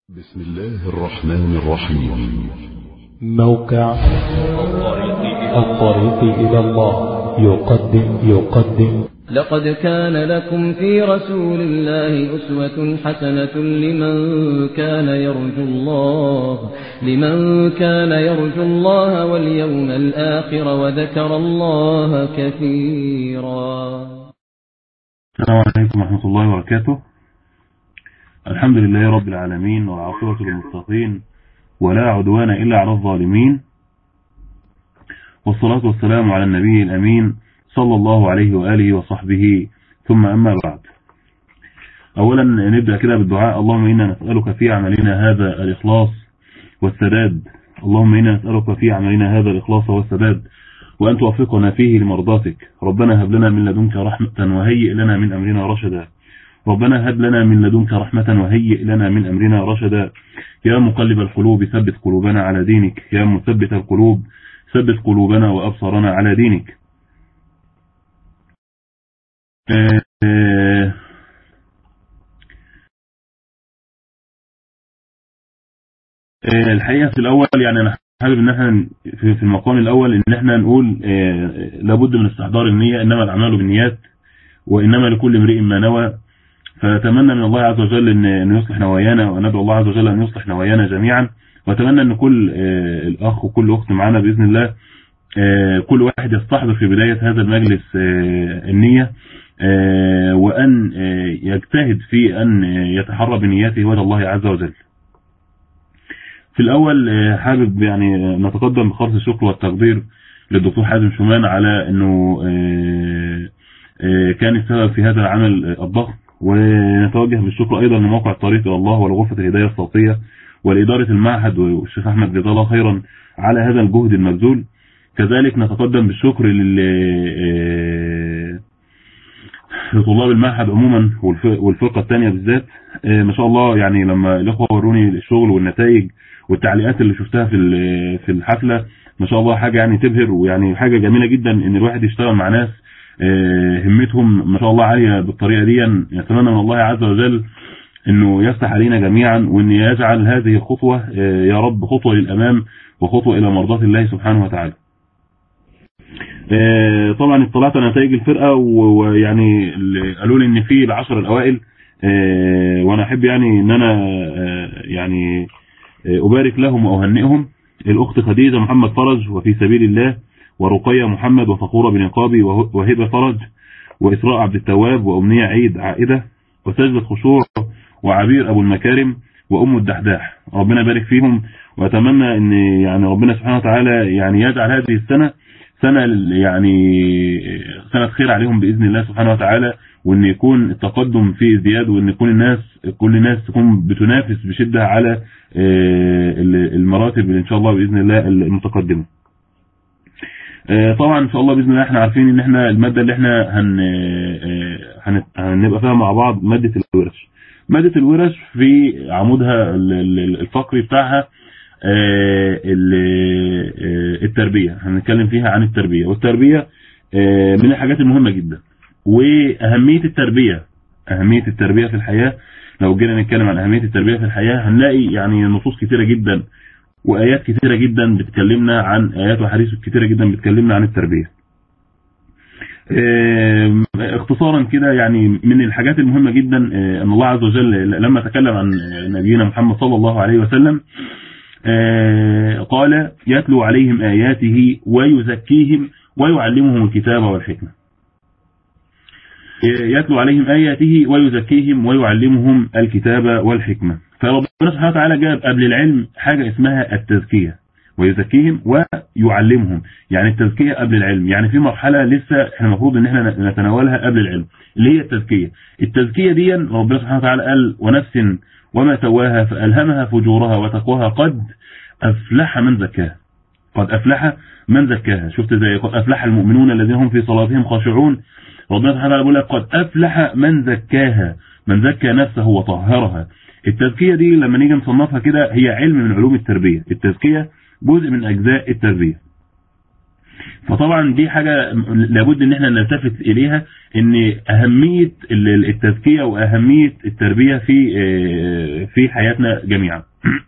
بسم الله الرحمن الرحيم. موقع الطريق إلى الله يقدم لقد كان لكم في رسول الله أسوة حسنة لمن كان يرجو الله واليوم الآخر وذكر الله كثيرا. السلام عليكم ورحمة الله وبركاته. الحمد لله رب العالمين، والعاقبة للمتقين، ولا عدوان إلا على الظالمين، والصلاة والسلام على النبي الأمين صلى الله عليه وآله وصحبه، ثم أما بعد. أولا نبدأ كده بالدعاء. اللهم إنا نسألك في عملنا هذا الإخلاص والسداد. اللهم إنا نسألك في عملنا هذا الإخلاص والسداد، وأن توفقنا فيه لمرضاتك. ربنا هب لنا من لدنك رحمة وهيئ لنا من أمرنا رشدا. ربنا هب لنا من لدنك رحمة وهيئ لنا من أمرنا رشدا. يا مقلب القلوب ثبت قلوبنا على دينك. يا مثبت القلوب ثبت قلوبنا وأبصارنا على دينك. الحقيقة في الأول يعني أنا حابب إن احنا في المقام الأول إن احنا نقول لابد من استحضار النية. إنما الأعمال بالنيات وإنما لكل امرئ ما نوى. فأتمنى من الله عز وجل أن يصلح نوايانا، وندعو الله عز وجل أن يصلح نوايانا جميعا. وأتمنى أن كل الأخ وكل أخت معنا بإذن الله كل واحد يستحضر في بداية هذا المجلس النية، وأن يجتهد في أن يتحرى بنياته وجه الله عز وجل. في الأول حابب يعني نتقدم بخالص الشكر والتقدير للدكتور حازم شومان على أنه كان السبب في هذا العمل الضخم. ونتوجه بالشكر أيضا لموقع الطريق إلى الله ولغرفة الهداية الصوتية ولإدارة المعهد والشيخ أحمد جزاه الله خيرا على هذا الجهد المبذول. كذلك نتقدم بالشكر لطلاب المعهد عموما والفرقة الثانية بالذات. ما شاء الله، يعني لما الأخوة وروني الشغل والنتائج والتعليقات اللي شفتها في الحفلة، ما شاء الله حاجة يعني تبهر، ويعني حاجة جميلة جدا إن الواحد يشتغل مع ناس همتهم ما شاء الله عالية بالطريقة دي. نتمنى من الله عز وجل انه يفتح علينا جميعا، وان يجعل هذه الخطوة يا رب خطوة للامام وخطوة الى مرضات الله سبحانه وتعالى. طبعا اطلعت على نتائج الفرقة، ويعني قالوا لي ان في ال10 الاوائل، وانا احب يعني ان انا يعني ابارك لهم واهنئهم. الاخت خديجة محمد فرج وفي سبيل الله، ورقية محمد وفخورة بنقابي وهبة فرج وإسراء عبد التواب وأمنية عيد عائدة وسجدة خشوع وعبير أبو المكارم وأم الدحداح. ربنا يبارك فيهم، وأتمنى أن يعني ربنا سبحانه وتعالى يعني يجعل هذه السنة سنة يعني سنة خير عليهم بإذن الله سبحانه وتعالى، وأن يكون التقدم فيه ازدياد، وأن يكون كل الناس تكون بتنافس بشدة على المراتب إن شاء الله بإذن الله المتقدمة. طبعا ان شاء الله باذن الله احنا عارفين ان احنا الماده اللي احنا هنبقى فيها مع بعض ماده الورش. ماده الورش في عمودها الفقري بتاعها التربيه. هنتكلم فيها عن التربيه، والتربيه من الحاجات المهمه جدا، واهميه التربيه في الحياه. لو جينا نتكلم عن اهميه التربيه في الحياه هنلاقي يعني نصوص كثيره جدا وآيات كثيرة جدا بتكلمنا عن آيات وحديث كثيرة جدا بتكلمنا عن التربية. اختصارا كده يعني من الحاجات المهمة جدا أن الله عز وجل لما تكلم عن نبينا محمد صلى الله عليه وسلم قال يتلو عليهم آياته ويزكيهم ويعلمهم الكتاب والحكمة. يتلو عليهم آياته ويزكيهم ويعلمهم الكتاب والحكمة. فربنا سبحانه وتعالى جاب قبل العلم حاجة اسمها التزكية، ويزكيهم ويعلمهم. يعني التزكية قبل العلم، يعني في مرحلة لسه احنا المفروض ان احنا نتناولها قبل العلم، اللي هي التزكية. التزكية دي ربنا سبحانه وتعالى قال ونفس وما سواها فألهمها فجورها وتقواها قد أفلح من زكاها. قد أفلح من زكاها. شفت زي قد أفلح المؤمنون الذين هم في صلاتهم خاشعون. ربنا سبحانه وتعالى بيقول لك قد أفلح من زكاها، من زكى نفسه وطهرها. التزكية دي لما نيجي نصنفها كده هي علم من علوم التربية. التزكية جزء من أجزاء التربية. فطبعا دي حاجة لابد ان احنا نلتفت اليها، ان اهمية التزكية واهمية التربية في حياتنا جميعا.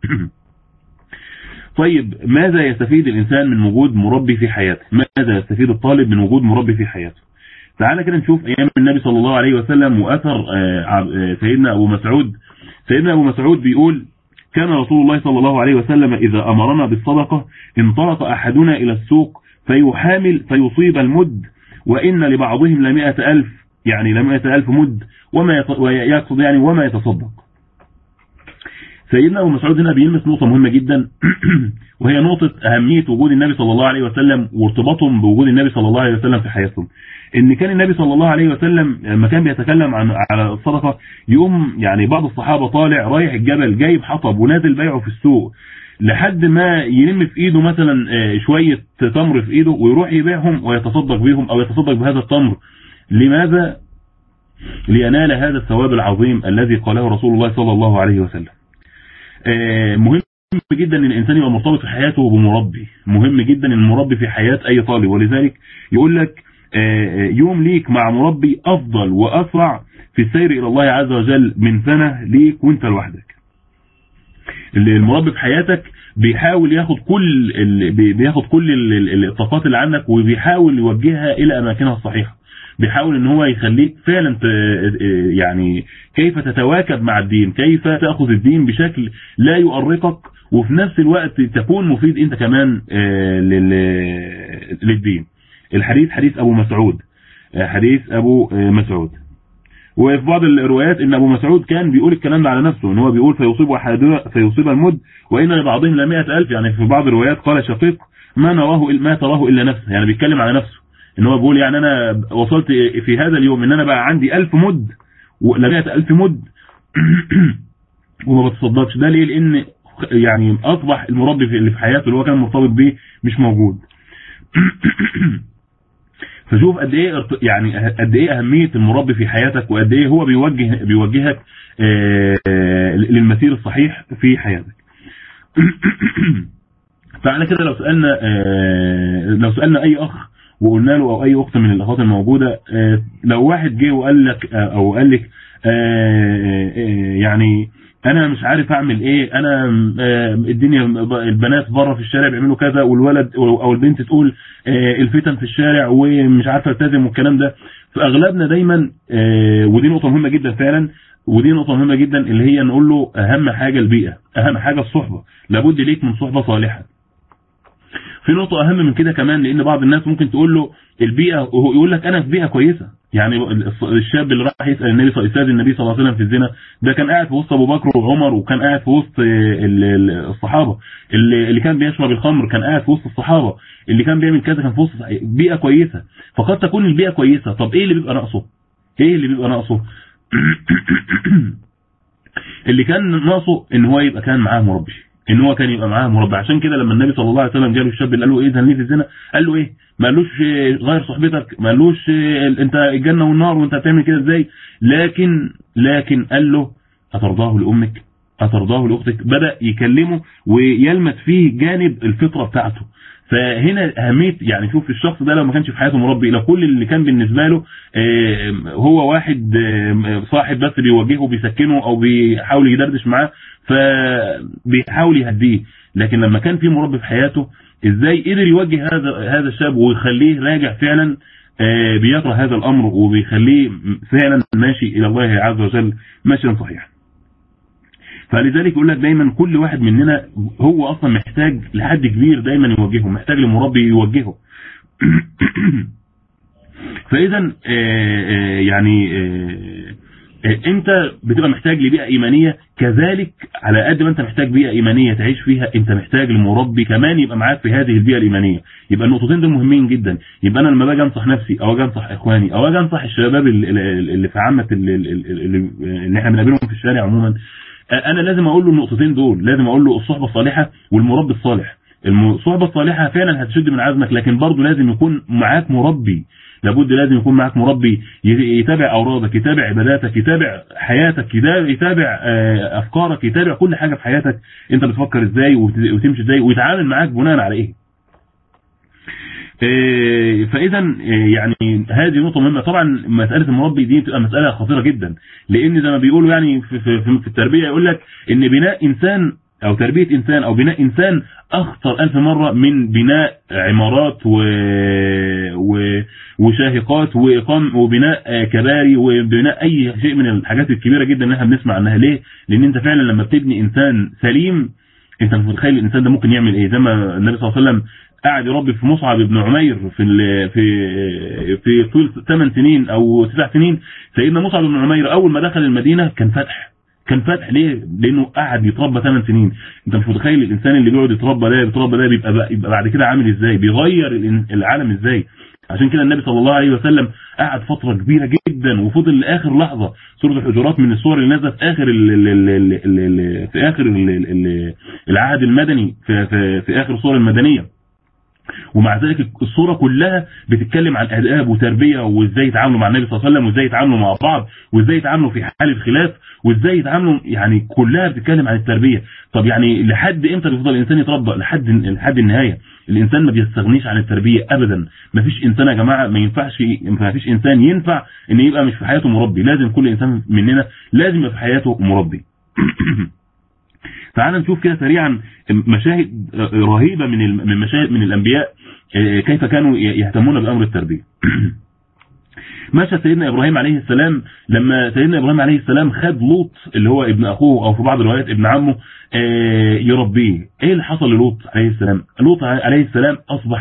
طيب ماذا يستفيد الانسان من وجود مربي في حياته؟ ماذا يستفيد الطالب من وجود مربي في حياته؟ تعالى كده نشوف ايام النبي صلى الله عليه وسلم واثر سيدنا ابو مسعود. سيدنا ابو مسعود بيقول: كان رسول الله صلى الله عليه وسلم اذا امرنا بالصدقة انطلق احدنا الى السوق فيحامل فيصيب المد، وان لبعضهم ل100,000، يعني ل100,000 مد، ويقصد يعني وما يتصدق. سيدنا ابو مسعود هنا بيلمس نقطة مهمة جدا وهي نقطة اهمية وجود النبي صلى الله عليه وسلم وارتباطهم بوجود النبي صلى الله عليه وسلم في حياتهم. ان كان النبي صلى الله عليه وسلم لما كان بيتكلم على الصدقة، يقوم يعني بعض الصحابة طالع رايح الجبل جايب حطب ونازل بيعه في السوق لحد ما يلم في ايده مثلا شوية تمر في ايده ويروح يبيعهم ويتصدق بهم او يتصدق بهذا التمر. لماذا؟ لينال هذا الثواب العظيم الذي قاله رسول الله صلى الله عليه وسلم. مهم جدا ان الانسان يبقى مرتبط في حياته بمربي، مهم جدا ان المربي في حياة اي طالب، ولذلك يقول لك يوم ليك مع مربي افضل واسرع في السير الى الله عز وجل من سنة ليك وانت لوحدك. المربي في حياتك بيحاول ياخد كل الطاقات اللي عندك وبيحاول يوجهها الى اماكنها الصحيحة، بيحاول ان هو يخليك فعلا يعني كيف تتواكب مع الدين، كيف تأخذ الدين بشكل لا يؤرقك وفي نفس الوقت تكون مفيد انت كمان للدين. الحديث حديث ابو مسعود، وفي بعض الروايات ان ابو مسعود كان بيقول الكلام ده على نفسه، ان هو بيقول فيصيب المد وان لبعضهم ل100,000. يعني في بعض الروايات قال شقيق ما تراه الا نفسه، يعني بيتكلم على نفسه ان هو بيقول يعني انا وصلت في هذا اليوم ان انا بقى عندي 1000 مد ل100,000 مد وما بتصدقش. ده ليه؟ لان يعني اصبح المربي اللي في حياته اللي هو كان مرتبط بيه مش موجود. فشوف قد ايه يعني قد ايه اهمية المربي في حياتك، وقد ايه هو بيوجهك للمسير الصحيح في حياتك. فعلى كده لو سألنا اي اخ وقلنا له او اي اخت من الاخوات الموجودة، لو واحد جه وقال لك او قال لك يعني انا مش عارف اعمل ايه، انا الدنيا البنات بره في الشارع بيعملوا كذا والولد او البنت تقول الفتن في الشارع ومش عارفه التزم والكلام ده، فاغلبنا دايما ودي نقطه مهمه جدا فعلا، ودي نقطه مهمه جدا اللي هي نقول له اهم حاجه البيئه، اهم حاجه الصحبه، لابد ليك من صحبه صالحه. في نقطة أهم من كده كمان، لأن بعض الناس ممكن تقول له البيئة وهو يقول لك أنا في بيئة كويسة. يعني الشاب اللي راح يسأل النبي صلى الله عليه وسلم في الزنا ده كان قاعد في وسط أبو بكر وعمر، وكان قاعد في وسط الصحابة. اللي كان بيشرب الخمر كان قاعد في وسط الصحابة، اللي كان بيعمل كذا كان في وسط بيئة كويسة. فقد تكون البيئة كويسة، طب إيه اللي بيبقى ناقصه؟ اللي كان ناقصه إن هو يبقى كان معاه مربي، ان هو كان يبقى معاه مربع. عشان كده لما النبي صلى الله عليه وسلم جاله الشاب اللي قال له ايه ذنبي في الزنا، قال له ايه؟ ما قالوش غير صحبتك، ما قالوش انت الجنه والنار وانت هتعمل كده ازاي، لكن قال له اترضاه لامك، اترضاه لاختك. بدا يكلمه ويلمس فيه جانب الفطره بتاعته. فهنا اهميه، يعني شوف الشخص ده لو ما كانش في حياته مربي، لو كل اللي كان بالنسبه له هو واحد صاحب بس بيوجهه بيسكنه او بيحاول يدردش معاه فبيحاول يهديه، لكن لما كان في مربي في حياته ازاي قدر يوجه هذا الشاب ويخليه راجع فعلا بيكره هذا الامر وبيخليه فعلا ماشي الى الله عز وجل ماشيا صحيحا. فلذلك يقول لك دايما كل واحد مننا هو اصلا محتاج لحد كبير دايما يوجهه، محتاج لمربي يوجهه. فاذا يعني انت بتبقى محتاج لبيئة ايمانية، كذلك على قد ما انت محتاج بيئة ايمانية تعيش فيها انت محتاج لمربي كمان يبقى معاك في هذه البيئة الايمانية. يبقى النقطتين دول مهمين جدا. يبقى انا لما باجي انصح نفسي او اجي انصح اخواني او اجي انصح الشباب اللي في عامة اللي احنا بنقابلهم في الشارع عموما، انا لازم اقول له النقطتين دول، لازم اقول له الصحبة الصالحة والمربي الصالح. الصحبة الصالحة فعلا هتشد من عزمك، لكن برضه لازم يكون معاك مربي، لابد لازم يكون معاك مربي يتابع أورادك، يتابع عباداتك، يتابع حياتك، يتابع أفكارك، يتابع كل حاجة في حياتك انت بتفكر ازاي وتمشي ازاي ويتعامل معاك بناء على ايه. فاذا يعني هذه نقطه مهمه. طبعا مساله المربي دي بتبقى مساله خطيره جدا، لان زي ما بيقولوا يعني في التربيه يقول لك ان بناء انسان او تربيه انسان او بناء انسان اخطر 1000 مره من بناء عمارات وشاهقات وبناء كباري وبناء اي شيء من الحاجات الكبيره جدا اللي احنا بنسمع عنها. ليه؟ لان انت فعلا لما بتبني انسان سليم انت مش متخيل الانسان ده ممكن يعمل ايه. زي ما النبي صلى الله عليه وسلم قاعد يربي في مصعب بن عمير في طول 8 سنين او 9 سنين. سيدنا مصعب بن عمير اول ما دخل المدينه كان فتح. ليه؟ لانه قاعد يتربى 8 سنين. انت مش متخيل الانسان اللي بيقعد يتربى ده بيبقى بعد كده عامل ازاي، بيغير العالم ازاي. عشان كده النبي صلى الله عليه وسلم قعد فتره كبيره جدا وفضل لاخر لحظه. سوره الحجرات من السور اللي نزلت في اخر العهد المدني، في اخر السور المدنيه. ومع ذلك الصورة كلها بتتكلم عن آداب وتربية وازاي يتعاملوا مع النبي صلى الله عليه وسلم وازاي يتعاملوا مع بعض وازاي يتعاملوا في حال الخلاف وازاي يتعاملوا، يعني كلها بتتكلم عن التربية. طب يعني لحد امتى بيفضل الانسان يتربى؟ لحد النهاية. الانسان ما بيستغنيش عن التربية ابدا. ما فيش انسان يا جماعة ما فيش انسان ينفع ان يبقى مش في حياته مربي. لازم كل انسان مننا لازم يبقى في حياته مربي. تعال نشوف كده سريعا مشاهد رهيبة من مشاهد من الأنبياء كيف كانوا يهتمون بأمر التربية. مشى سيدنا إبراهيم عليه السلام لما سيدنا إبراهيم عليه السلام خد لوط اللي هو ابن أخوه أو في بعض الروايات ابن عمه يربيه. إيه اللي حصل للوط عليه السلام؟ لوط عليه السلام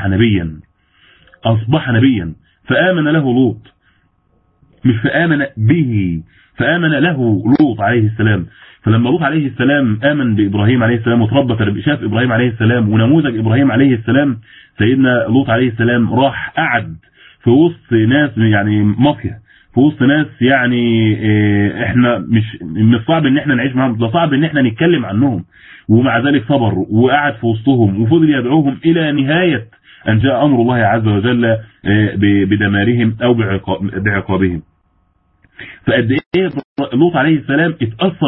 أصبح نبيا فآمن له لوط، مش فآمن به، فآمن له لوط عليه السلام. فلما لوط عليه السلام آمن بإبراهيم عليه السلام وتربى شاف إبراهيم عليه السلام ونموذج إبراهيم عليه السلام، سيدنا لوط عليه السلام راح قعد في وسط ناس يعني مافيا، في وسط ناس يعني احنا مش صعب ان احنا نعيش معهم، ده صعب ان احنا نتكلم عنهم. ومع ذلك صبر وقعد في وسطهم وفضل يدعوهم إلى نهاية أن جاء أمر الله عز وجل بدمارهم أو بعقابهم. فقد ايه لوط عليه السلام اتأثر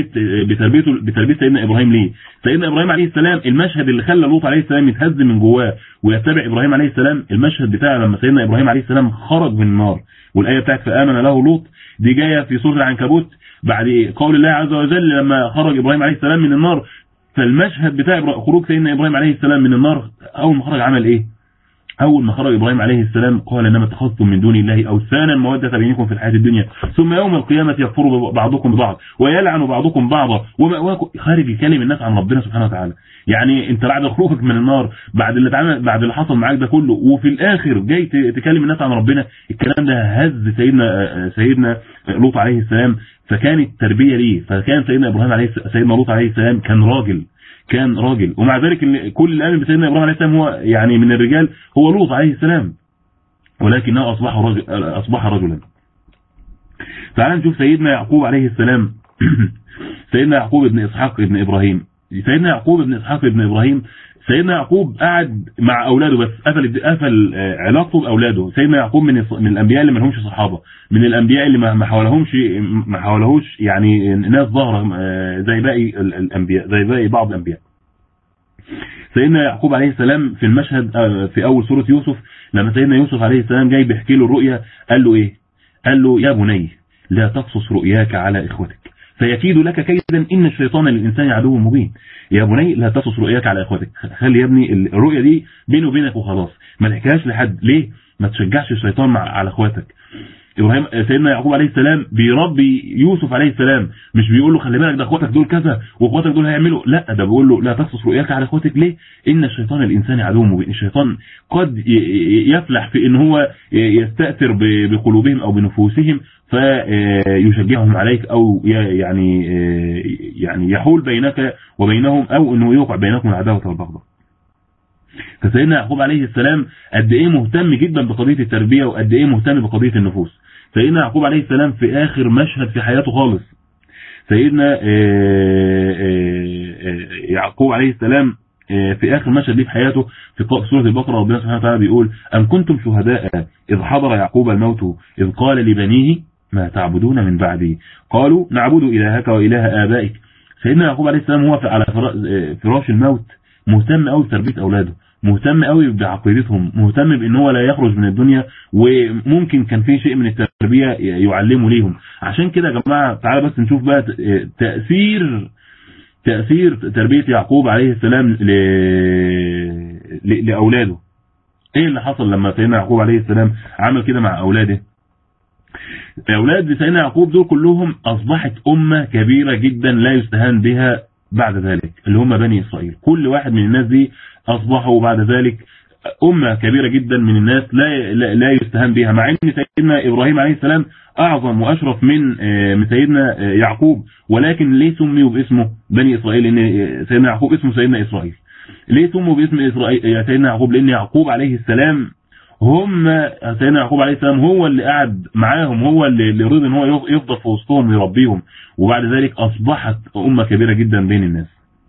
بتربية سيدنا إبراهيم. ليه؟ سيدنا إبراهيم عليه السلام المشهد اللي خلى لوط عليه السلام يتهز من جواه ويتبع إبراهيم عليه السلام المشهد بتاعه لما سيدنا إبراهيم عليه السلام خرج من النار. والآية بتاعت فآمن له لوط دي جاية في سورة العنكبوت بعد قول الله عز وجل لما خرج إبراهيم عليه السلام من النار. فالمشهد بتاع خروج سيدنا إبراهيم عليه السلام من النار أول ما خرج عمل إيه؟ أول ما خرج إبراهيم عليه السلام قال إنما اتخذتم من دون الله أوثانا مودة بينكم في الحياة الدنيا ثم يوم القيامة يكفر بعضكم ببعض ويلعن بعضكم بعضا ومأواكم. خارج يكلم الناس عن ربنا سبحانه وتعالى. يعني أنت بعد خروجك من النار بعد اللي حصل معاك ده كله وفي الآخر جاي تكلم الناس عن ربنا. الكلام ده هز سيدنا لوط عليه السلام. فكانت تربية ليه. فكان سيدنا لوط عليه السلام كان راجل ومع ذلك كل اللي آمن بسيدنا إبراهيم عليه السلام هو يعني من الرجال هو لوط عليه السلام ولكنه أصبح رجلا. تعال نشوف سيدنا يعقوب عليه السلام. سيدنا يعقوب ابن إسحاق ابن إبراهيم. سيدنا يعقوب ابن إسحاق ابن إبراهيم سيدنا يعقوب قعد مع أولاده بس قفل علاقته بأولاده. سيدنا يعقوب من الأنبياء اللي ما لهمش صحابة، من الأنبياء اللي ما حاولهوش يعني ناس ظاهرة زي باقي الأنبياء زي باقي بعض الأنبياء. سيدنا يعقوب عليه السلام في المشهد في أول سورة يوسف لما سيدنا يوسف عليه السلام جاي بيحكي له الرؤيا قال له إيه؟ قال له يا بني لا تقصص رؤياك على إخوتك فيكيد لك كيدا إن الشيطان للإنسان عدو مبين. يا بني لا تقصص رؤياك على إخوتك، خلي يا ابني الرؤيا دي بينه وبينك وخلاص ما تحكيهاش لحد. ليه؟ ما تشجعش الشيطان على إخواتك. سيدنا يعقوب عليه السلام بيربي يوسف عليه السلام، مش بيقول له خلي بالك ده اخواتك دول كذا واخواتك دول هيعملوا، لا ده بيقول له لا تقصص رؤياك على اخواتك. ليه؟ ان الشيطان الانسان عدو مبين. الشيطان قد يفلح في ان هو يستأثر بقلوبهم او بنفوسهم فيشجعهم عليك او يعني يحول بينك وبينهم او انه يوقع بينكم العداوه والبغضاء. فسيدنا يعقوب عليه السلام قد ايه مهتم جدا بقضيه التربيه وقد ايه مهتم بقضيه النفوس. سيدنا يعقوب عليه السلام في آخر مشهد في حياته خالص سيدنا يعقوب عليه السلام في آخر مشهد ليه في حياته في سورة البقرة ربنا سبحانه وتعالى بيقول أم كنتم شهداء إذ حضر يعقوب الموت إذ قال لبنيه ما تعبدون من بعدي قالوا نعبد إلهك وإله آبائك. سيدنا يعقوب عليه السلام هو على فراش الموت مهتم قوي بتربية أولاده مهتم قوي بعقيدتهم، مهتم بان هو لا يخرج من الدنيا، وممكن كان في شيء من التربية يعلمه ليهم. عشان كده يا جماعة تعالى بس نشوف بقى تأثير تربية يعقوب عليه السلام لأولاده. ايه اللي حصل لما سيدنا يعقوب عليه السلام عمل كده مع أولاده؟ أولاد سيدنا يعقوب دول كلهم أصبحت أمة كبيرة جدا لا يستهان بها بعد ذلك، اللي هم بني إسرائيل. كل واحد من الناس دي أصبحوا بعد ذلك أمة كبيرة جدا من الناس لا يستهان بها، مع أن سيدنا إبراهيم عليه السلام أعظم وأشرف من سيدنا يعقوب، ولكن ليه سميوا باسمه بني إسرائيل؟ لأن سيدنا يعقوب اسمه سيدنا إسرائيل. ليه سموا باسم إسرائيل سيدنا يعقوب؟ لأن يعقوب عليه السلام سيدنا يعقوب عليه السلام هو اللي قعد معاهم، هو اللي رضي ان هو يفضل في وسطهم ويربيهم، وبعد ذلك أصبحت أمة كبيرة جدا بين الناس.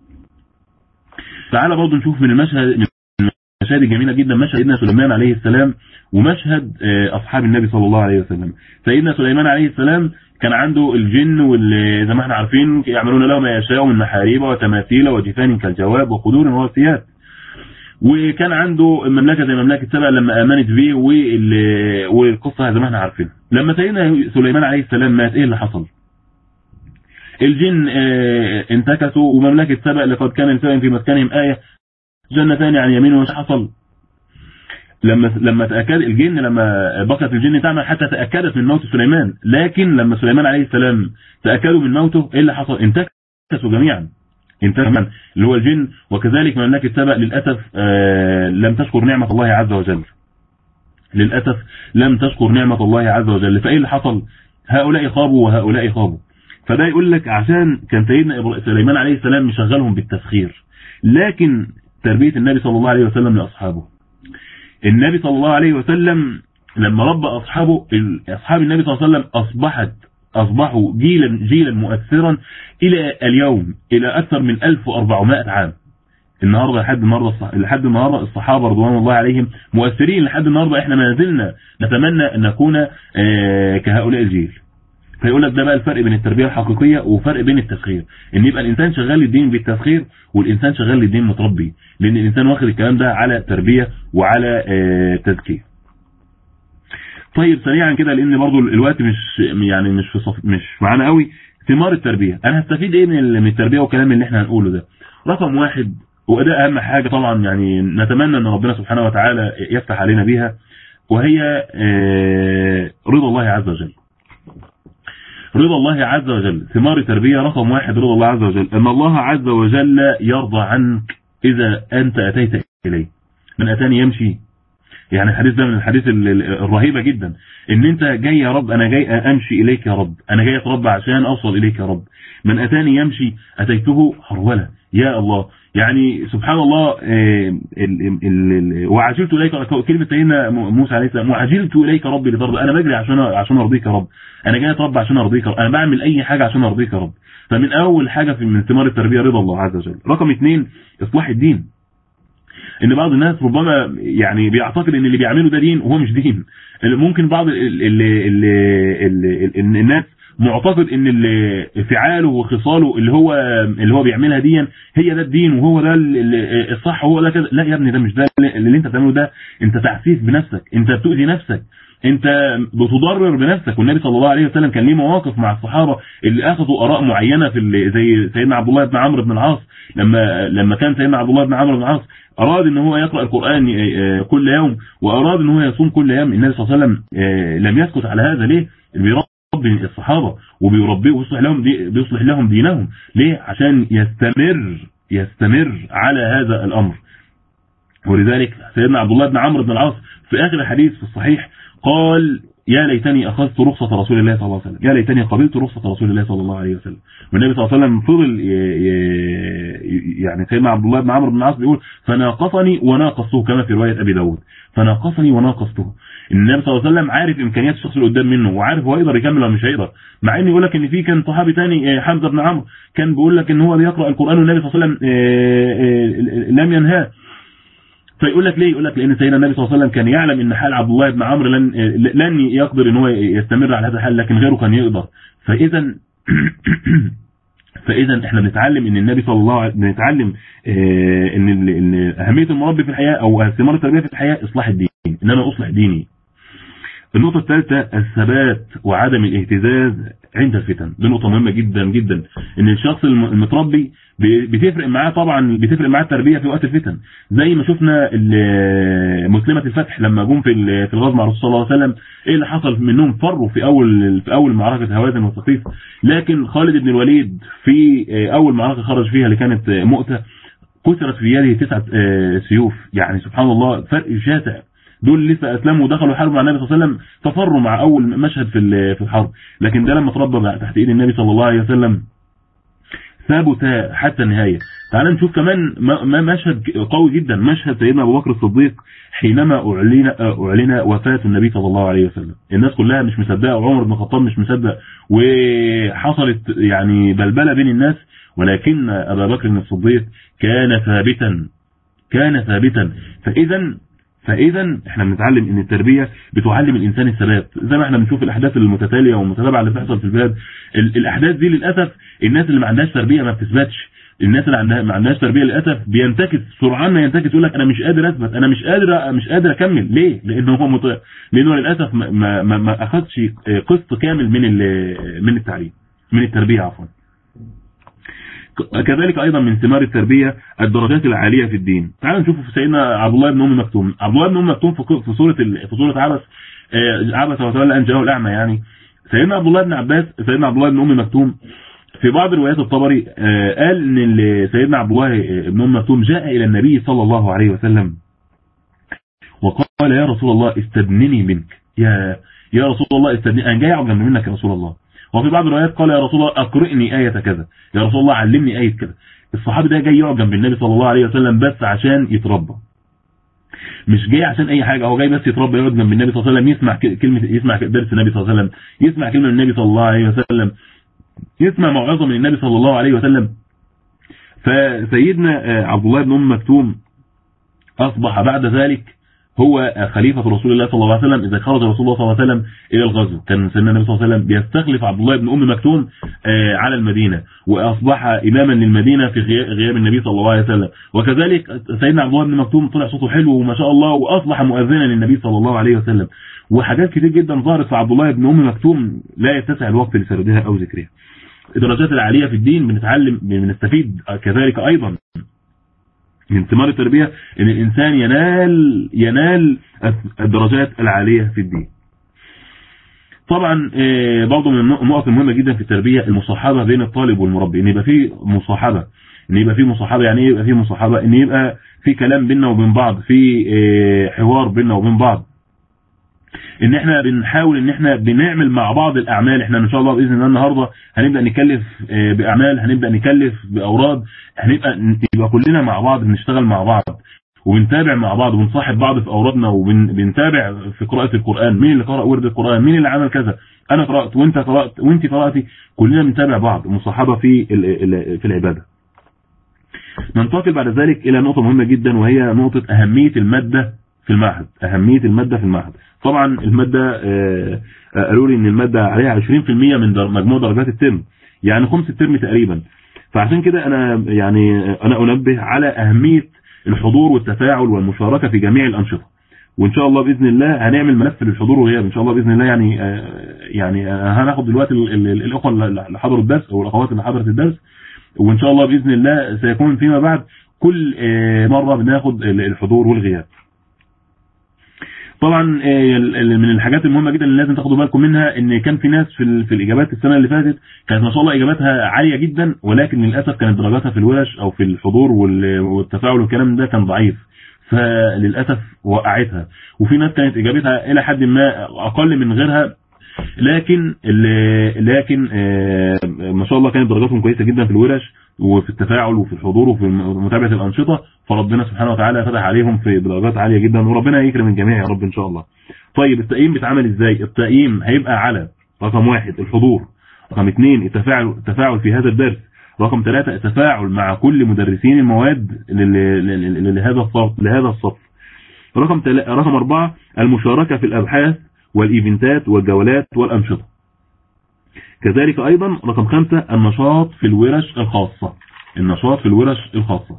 تعالى برضو نشوف من المشهد الجميلة جدا مشهد سيدنا سليمان عليه السلام ومشهد أصحاب النبي صلى الله عليه وسلم. سيدنا سليمان عليه السلام كان عنده الجن، واللي زي ما احنا عارفين يعملون له ما يشاء من محاريب وتماثيل وجفان كالجواب وقدور ووسيات. وكان عنده مملكة زي مملكة سبأ لما آمنت به، والقصة زي ما احنا عارفين. لما سيدنا سليمان عليه السلام مات، ايه اللي حصل؟ الجن انتكسوا، ومملكة سبأ لقد كان لسبأ في مسكنهم آية جنتان عن يمين. وش حصل؟ لما تأكد الجن، لما بقت الجن تعمل حتى تأكدت من موت سليمان، لكن لما سليمان عليه السلام تأكدوا من موته، ايه اللي حصل؟ انتكسوا جميعا، اللي هو الجن. وكذلك مملكة سبأ للأسف لم تشكر نعمة الله عز وجل، للأسف لم تشكر نعمة الله عز وجل. فايه اللي حصل؟ هؤلاء خابوا وهؤلاء خابوا. فده يقول لك عشان كان سيدنا سليمان عليه السلام مشغلهم بالتسخير. لكن تربية النبي صلى الله عليه وسلم لأصحابه، النبي صلى الله عليه وسلم لما ربى أصحابه، أصحاب النبي صلى الله عليه وسلم أصبحوا جيلا مؤثرا إلى اليوم، إلى أكثر من 1400 عام. النهاردة لحد النهاردة الصحابة رضوان الله عليهم مؤثرين لحد النهاردة. احنا ما زلنا نتمنى أن نكون كهؤلاء الجيل. فيقول لك ده بقى الفرق بين التربية الحقيقية وفرق بين التسخير، ان يبقى الانسان شغال للدين بالتسخير، والانسان شغال للدين متربي، لان الانسان واخد الكلام ده على تربية وعلى تزكية. طيب سريعا كده، لان برضو الوقت مش معانا قوي. ثمار التربية، انا هستفيد ايه من التربية والكلام اللي احنا هنقوله ده؟ رقم واحد، وده اهم حاجة طبعا، يعني نتمنى ان ربنا سبحانه وتعالى يفتح علينا بيها، وهي رضا الله عز وجل. رضا الله عز وجل، ثمار التربية رقم واحد رضا الله عز وجل، ان الله عز وجل يرضى عنك اذا انت اتيت اليه. من اتاني يمشي، يعني الحديث ده من الحديث الرهيبة جدا، ان انت جاي يا رب، انا جاي امشي اليك يا رب، انا جاي اتربى عشان اوصل اليك يا رب. من اتاني يمشي اتيته هرولة. يا الله، يعني سبحان الله. وعجلت اليك، كلمة سيدنا موسى عليه السلام، وعجلت اليك ربي لترضى. انا بجري عشان ارضيك يا رب، انا جاي اتربى عشان ارضيك، انا بعمل اي حاجة عشان ارضيك يا رب. فمن اول حاجة من ثمار التربية رضا الله عز وجل. رقم 2 اصلاح الدين. ان بعض الناس ربما يعني بيعتقد ان اللي بيعمله ده دين وهو مش دين. ممكن بعض الناس معتقد ان فعاله وخصاله اللي هو بيعملها دي هي ده الدين، وهو ده الصح، وهو ده كده. لا يا ابني، ده مش ده اللي انت بتعمله، ده انت تعسيف بنفسك، انت بتؤذي نفسك، انت بتضرر بنفسك. والنبي صلى الله عليه وسلم كان ليه مواقف مع الصحابة اللي اخذوا اراء معينة زي سيدنا عبد الله بن عمرو بن العاص. لما كان سيدنا عبد الله بن عمرو بن العاص اراد ان هو يقرأ القرآن كل يوم، واراد ان هو يصوم كل يوم، النبي صلى الله عليه وسلم لم يسكت على هذا. ليه؟ بيربي الصحابة وبيربيه وبيصلح لهم دينهم. ليه؟ عشان يستمر على هذا الامر. ولذلك سيدنا عبد الله بن عمرو بن العاص في اخر الحديث في الصحيح قال: يا ليتني اخذت رخصة رسول الله صلى الله عليه وسلم، يا ليتني قبلت رخصة رسول الله صلى الله عليه وسلم. والنبي صلى الله عليه وسلم فضل يعني سيدنا عبد الله بن عمرو بن العاص بيقول: فناقصني وناقصته، كما في رواية ابي داود، فناقصني وناقصته. النبي صلى الله عليه وسلم عارف امكانيات الشخص اللي قدام منه، وعارف هو يقدر يكمل ولا مش هيقدر. مع ان يقول لك ان في كان صحابي تاني حمزة بن عمرو كان بيقول لك ان هو بيقرأ القرآن والنبي صلى الله عليه وسلم لم ينهاه. فيقول لك ليه؟ يقول لك لان سيدنا النبي صلى الله عليه وسلم كان يعلم ان حال عبد الله بن عمرو لن يقدر ان هو يستمر على هذا الحال، لكن غيره كان يقدر. فاذا احنا بنتعلم ان النبي صلى الله عليه وسلم، بنتعلم ان اهميه المربي في الحياه او ثمار التربيه في الحياه اصلاح الدين، ان انا اصلح ديني. النقطة الثالثة الثبات وعدم الاهتزاز عند الفتن. دي نقطة مهمة جدا جدا، ان الشخص المتربي بتفرق معاه طبعا، بتفرق معاه التربية في وقت الفتن. زي ما شفنا مسلمة الفتح لما جم في الغزو مع الرسول صلى الله عليه وسلم، ايه اللي حصل منهم؟ فروا في اول معركة هوازن وثقيف، لكن خالد بن الوليد في اول معركة خرج فيها اللي كانت مؤتة كسرت في يده 9 سيوف. يعني سبحان الله فرق شاسع. دول لسه اسلموا ودخلوا حرب مع النبي صلى الله عليه وسلم، تفروا مع اول مشهد في الحرب، لكن ده لما تربى تحت ايد النبي صلى الله عليه وسلم ثابت حتى النهايه. تعال نشوف كمان مشهد قوي جدا، مشهد سيدنا ابو بكر الصديق حينما اعلن وفاه النبي صلى الله عليه وسلم. الناس كلها مش مصدقه، وعمر بن الخطاب مش مصدق، وحصلت يعني بلبله بين الناس، ولكن ابا بكر الصديق كان ثابتا. فاذا احنا بنتعلم ان التربيه بتعلم الانسان الثبات. زي ما احنا بنشوف الاحداث المتتاليه والمتتابعه اللي بتحصل في البلاد، الاحداث دي للاسف الناس اللي ما عندهاش تربيه ما بتثبتش. الناس اللي ما عندهاش تربيه للاسف بينتكس سرعان ما ينتكس، يقول لك انا مش قادر اثبت، انا مش قادر اكمل. ليه؟ لانه للاسف ما اخذش قسط كامل من التعليم، من التربيه عفوا. كذلك ايضا من ثمار التربيه الدرجات العاليه في الدين. تعالوا نشوف في سيدنا عبد الله بن ام مكتوم. عبد الله بن ام مكتوم في سوره عبس وتولى ان جاءه الاعمى. يعني سيدنا عبد الله بن ام مكتوم في بعض روايات الطبري قال ان سيدنا عبد الله بن ام مكتوم جاء الى النبي صلى الله عليه وسلم وقال يا رسول الله استدنني منك، يا رسول الله استدنني، انا جاي اقعد جنب منك يا رسول الله. وفي بعض الروايات قال يا رسول الله اقرئني آية كذا، يا رسول الله علمني آية كذا. الصحابي ده جاي يقعد جنب النبي صلى الله عليه وسلم بس عشان يتربى، مش جاي عشان اي حاجه، هو جاي بس يتربى، يقعد جنب النبي صلى الله عليه وسلم، يسمع درس النبي صلى الله عليه وسلم، يسمع كلمه من النبي صلى الله عليه وسلم، يسمع موعظه من النبي صلى الله عليه وسلم. فسيدنا عبد الله بن ام مكتوم اصبح بعد ذلك هو خليفة رسول الله صلى الله عليه وسلم. إذا خرج رسول الله صلى الله عليه وسلم إلى الغزو كان سيدنا النبي صلى الله عليه وسلم بيستخلف عبد الله بن أم مكتوم على المدينة، وأصبح إماما للمدينة في غياب النبي صلى الله عليه وسلم. وكذلك سيدنا عبد الله بن مكتوم طلع صوته حلو وما شاء الله، وأصبح مؤذنا للنبي صلى الله عليه وسلم. وحاجات كتير جدا ظهرت في عبد الله بن أم مكتوم لا يتسع الوقت لسردها أو ذكرها. الدرجات العالية في الدين بنستفيد كذلك أيضا من ثمار التربية ان الانسان ينال الدرجات العالية في الدين. طبعا برضو من النقط المهمة جدا في التربية المصاحبة بين الطالب والمربي، ان يبقى في مصاحبة. يعني ايه يبقى في مصاحبة؟ ان يبقى في كلام بيننا وبين بعض، في حوار بيننا وبين بعض، ان احنا بنحاول ان احنا بنعمل مع بعض الاعمال. احنا ان شاء الله باذن الله النهارده هنبدا نكلف باعمال، هنبدا نكلف باوراد، يبقى كلنا مع بعض بنشتغل مع بعض وبنتابع مع بعض وبنصاحب بعض في اورادنا وبنتابع في قراءه القران، مين اللي قرأ ورد القران، مين اللي عمل كذا، انا قرأت وانت قرأت وانت قرأتي، كلنا بنتابع بعض، مصاحبه في العباده. ننتقل بعد ذلك الى نقطه مهمه جدا، وهي نقطه اهميه الماده في المعهد. طبعا المادة قالوا لي ان المادة عليها 20% من مجموع درجات الترم، يعني 5 ترم تقريبا. فعشان كده انا انبه على اهمية الحضور والتفاعل والمشاركة في جميع الانشطة. وان شاء الله باذن الله هنعمل ملف للحضور والغياب ان شاء الله باذن الله. يعني هناخد دلوقتي الاخوة اللي حضروا الدرس او الاخوات اللي حضرت الدرس، وان شاء الله باذن الله سيكون فيما بعد كل مرة بناخد الحضور والغياب. طبعا من الحاجات المهمة جدا اللي لازم تاخدوا بالكم منها ان كان في ناس في الاجابات السنة اللي فاتت كانت ما شاء الله اجاباتها عالية جدا، ولكن للاسف كانت درجاتها في الورش او في الحضور والتفاعل والكلام ده كان ضعيف، فللاسف وقعتها. وفي ناس كانت اجابتها الى حد ما اقل من غيرها، لكن ما شاء الله كانت درجاتهم كويسة جدا في الورش وفي التفاعل وفي الحضور وفي متابعة الأنشطة، فربنا سبحانه وتعالى فتح عليهم في درجات عالية جدا، وربنا يكرم الجميع يا رب إن شاء الله. طيب التقييم بيتعمل إزاي؟ التقييم هيبقى على رقم 1 الحضور، رقم 2 التفاعل في هذا الدرس، رقم 3 التفاعل مع كل مدرسين المواد لهذا الصف، رقم 4 المشاركة في الأبحاث والإيفنتات والجولات والأنشطة، كذلك أيضا رقم 5 النشاط في الورش الخاصة. النشاط في الورش الخاصة.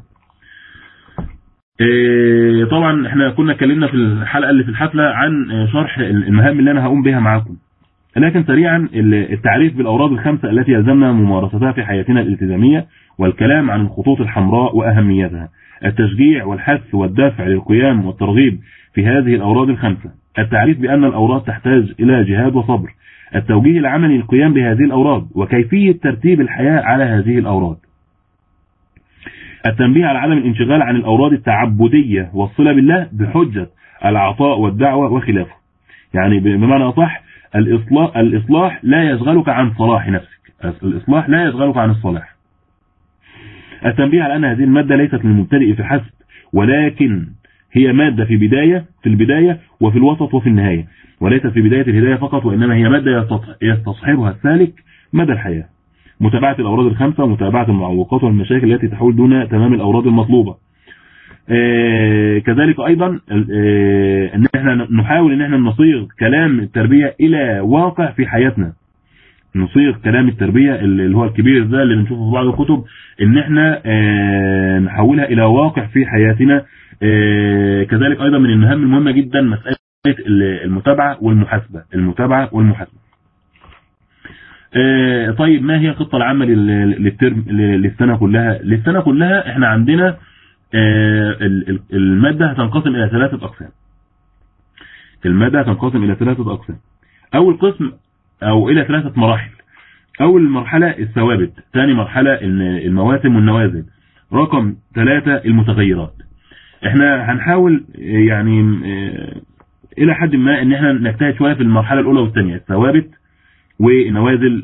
طبعا احنا كنا اتكلمنا في الحلقة اللي في الحفلة عن شرح المهام اللي انا هقوم بها معاكم، لكن سريعا التعريف بالأوراد الخمسة التي يلزمنا ممارستها في حياتنا الالتزامية، والكلام عن الخطوط الحمراء وأهميتها، التشجيع والحث والدفع للقيام والترغيب في هذه الأوراد الخمسة، التعريف بأن الأوراد تحتاج إلى جهاد وصبر، التوجيه العملي للقيام بهذه الأوراد، وكيفية ترتيب الحياة على هذه الأوراد، التنبيه على عدم الانشغال عن الأوراد التعبدية والصلة بالله بحجة العطاء والدعوة وخلافه. يعني بمعنى أصح الإصلاح لا يشغلك عن صلاح نفسك، الإصلاح لا يشغلك عن الصلاح. التنبيه على أن هذه المادة ليست للمبتدئ فحسب، ولكن هي مادة في البداية وفي الوسط وفي النهاية، وليست في بداية الهداية فقط، وإنما هي مادة يستصحبها السالك مدى الحياة. متابعة الأوراد الخمسة ومتابعة المعوقات والمشاكل التي تحول دون تمام الأوراد المطلوبة. كذلك أيضا ان احنا نحاول ان احنا نصيغ كلام التربية الى واقع في حياتنا، نصيغ كلام التربية اللي هو الكبير ده اللي بنشوفه في بعض الكتب، ان احنا نحولها الى واقع في حياتنا. كذلك ايضا من المهام المهمة جدا مسألة المتابعة والمحاسبة. طيب ما هي الخطة العامة للسنة كلها؟ احنا عندنا المادة هتنقسم إلى 3 أقسام. أول قسم أو إلى 3 مراحل. أول مرحلة الثوابت، ثاني مرحلة المواسم والنوازل، رقم 3 المتغيرات. احنا هنحاول يعني إلى حد ما إن احنا نجتهد شوية في المرحلة الأولى والثانية، الثوابت والنوازل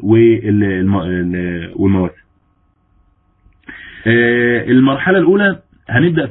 والمواسم. المرحلة الأولى هنبدأ